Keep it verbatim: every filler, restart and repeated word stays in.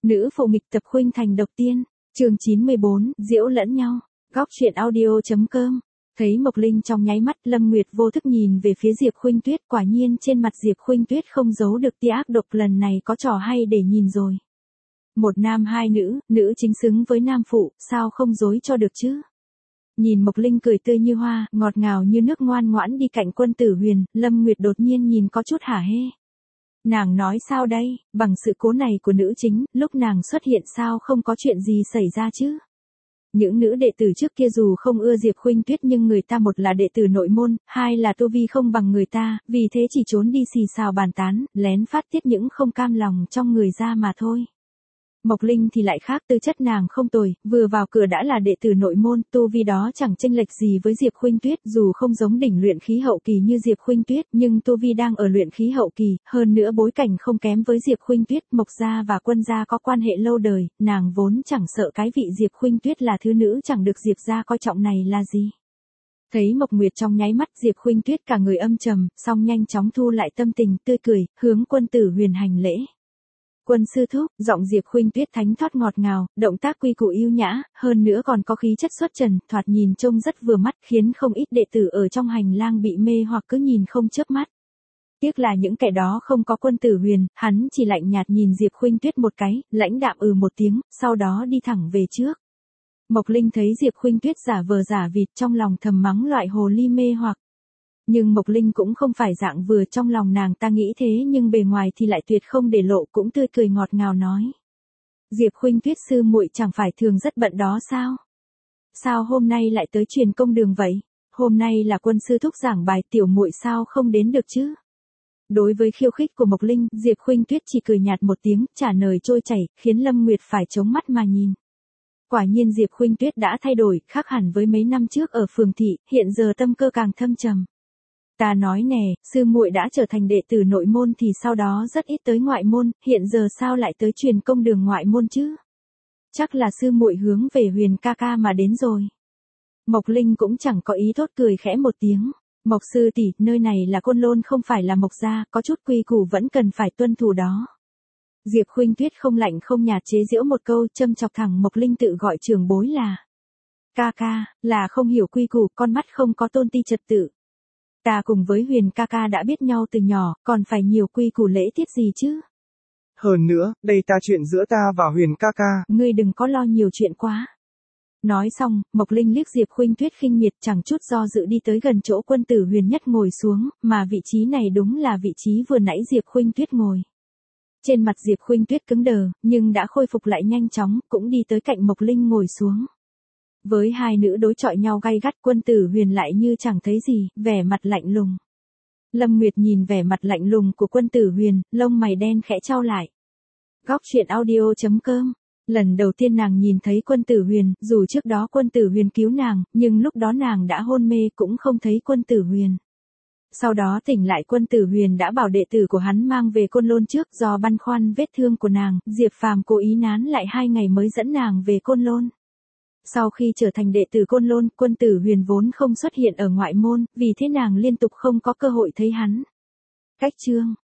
Nữ phụ nghịch tập khuynh thành độc tiên, chương chín mươi bốn, diễu lẫn nhau, góc truyện audio.com. Thấy Mộc Linh trong nháy mắt, Lâm Nguyệt vô thức nhìn về phía Diệp Khuynh Tuyết, quả nhiên trên mặt Diệp Khuynh Tuyết không giấu được tia ác độc, lần này có trò hay để nhìn rồi. Một nam hai nữ, nữ chính xứng với nam phụ, sao không dối cho được chứ? Nhìn Mộc Linh cười tươi như hoa, ngọt ngào như nước, ngoan ngoãn đi cạnh Quân Tử Huyền, Lâm Nguyệt đột nhiên nhìn có chút hả hê. Nàng nói sao đây, bằng sự cố này của nữ chính, lúc nàng xuất hiện sao không có chuyện gì xảy ra chứ? Những nữ đệ tử trước kia dù không ưa Diệp Khuynh Tuyết nhưng người ta một là đệ tử nội môn, hai là tu vi không bằng người ta, vì thế chỉ trốn đi xì xào bàn tán, lén phát tiết những không cam lòng trong người ra mà thôi. Mộc Linh thì lại khác, tư chất nàng không tồi, vừa vào cửa đã là đệ tử nội môn, tu vi đó chẳng chênh lệch gì với Diệp Khuynh Tuyết, dù không giống đỉnh luyện khí hậu kỳ như Diệp Khuynh Tuyết, nhưng tu vi đang ở luyện khí hậu kỳ, hơn nữa bối cảnh không kém với Diệp Khuynh Tuyết, Mộc gia và Quân gia có quan hệ lâu đời, nàng vốn chẳng sợ cái vị Diệp Khuynh Tuyết là thứ nữ chẳng được Diệp gia coi trọng này là gì. Thấy Mộc Nguyệt trong nháy mắt, Diệp Khuynh Tuyết cả người âm trầm, song nhanh chóng thu lại tâm tình, tươi cười, hướng Quân Tử Huyền hành lễ. Quân sư thúc, giọng Diệp Khuynh Tuyết thánh thoát ngọt ngào, động tác quy củ yêu nhã, hơn nữa còn có khí chất xuất trần, thoạt nhìn trông rất vừa mắt, khiến không ít đệ tử ở trong hành lang bị mê hoặc cứ nhìn không chớp mắt. Tiếc là những kẻ đó không có Quân Tử Huyền, hắn chỉ lạnh nhạt nhìn Diệp Khuynh Tuyết một cái, lãnh đạm ừ một tiếng, sau đó đi thẳng về trước. Mộc Linh thấy Diệp Khuynh Tuyết giả vờ giả vịt, trong lòng thầm mắng loại hồ ly mê hoặc. Nhưng Mộc Linh cũng không phải dạng vừa, trong lòng nàng ta nghĩ thế nhưng bề ngoài thì lại tuyệt không để lộ, cũng tươi cười ngọt ngào nói. Diệp Khuynh Tuyết sư muội chẳng phải thường rất bận đó sao? Sao hôm nay lại tới truyền công đường vậy? Hôm nay là Quân sư thúc giảng bài, tiểu muội sao không đến được chứ? Đối với khiêu khích của Mộc Linh, Diệp Khuynh Tuyết chỉ cười nhạt một tiếng, trả lời trôi chảy, khiến Lâm Nguyệt phải chống mắt mà nhìn. Quả nhiên Diệp Khuynh Tuyết đã thay đổi, khác hẳn với mấy năm trước ở phường thị, hiện giờ tâm cơ càng thâm trầm. Ta nói nè, sư muội đã trở thành đệ tử nội môn thì sau đó rất ít tới ngoại môn, hiện giờ sao lại tới truyền công đường ngoại môn chứ? Chắc là sư muội hướng về Huyền ca ca mà đến rồi. Mộc Linh cũng chẳng có ý tốt, cười khẽ một tiếng. Mộc sư tỷ, nơi này là Côn Lôn không phải là Mộc gia, có chút quy củ vẫn cần phải tuân thủ đó. Diệp Khuynh Tuyết không lạnh không nhạt chế giễu một câu, châm chọc thẳng Mộc Linh tự gọi trưởng bối là ca ca, là không hiểu quy củ, con mắt không có tôn ti trật tự. Ta cùng với Huyền ca ca đã biết nhau từ nhỏ, còn phải nhiều quy củ lễ tiết gì chứ? Hơn nữa, đây ta chuyện giữa ta và Huyền ca ca. Ngươi đừng có lo nhiều chuyện quá. Nói xong, Mộc Linh liếc Diệp Khuynh Tuyết khinh miệt, chẳng chút do dự đi tới gần chỗ Quân Tử Huyền nhất ngồi xuống, mà vị trí này đúng là vị trí vừa nãy Diệp Khuynh Tuyết ngồi. Trên mặt Diệp Khuynh Tuyết cứng đờ, nhưng đã khôi phục lại nhanh chóng, cũng đi tới cạnh Mộc Linh ngồi xuống. Với hai nữ đối chọi nhau gay gắt, Quân Tử Huyền lại như chẳng thấy gì, vẻ mặt lạnh lùng. Lâm Nguyệt nhìn vẻ mặt lạnh lùng của Quân Tử Huyền, lông mày đen khẽ chau lại. Góc truyện audio.com. Lần đầu tiên nàng nhìn thấy Quân Tử Huyền, dù trước đó Quân Tử Huyền cứu nàng, nhưng lúc đó nàng đã hôn mê cũng không thấy Quân Tử Huyền. Sau đó tỉnh lại, Quân Tử Huyền đã bảo đệ tử của hắn mang về Côn Lôn trước, do băn khoăn vết thương của nàng, Diệp Phàm cố ý nán lại hai ngày mới dẫn nàng về Côn Lôn. Sau khi trở thành đệ tử Côn Lôn, Quân Tử Huyền vốn không xuất hiện ở ngoại môn, vì thế nàng liên tục không có cơ hội thấy hắn. Cách chương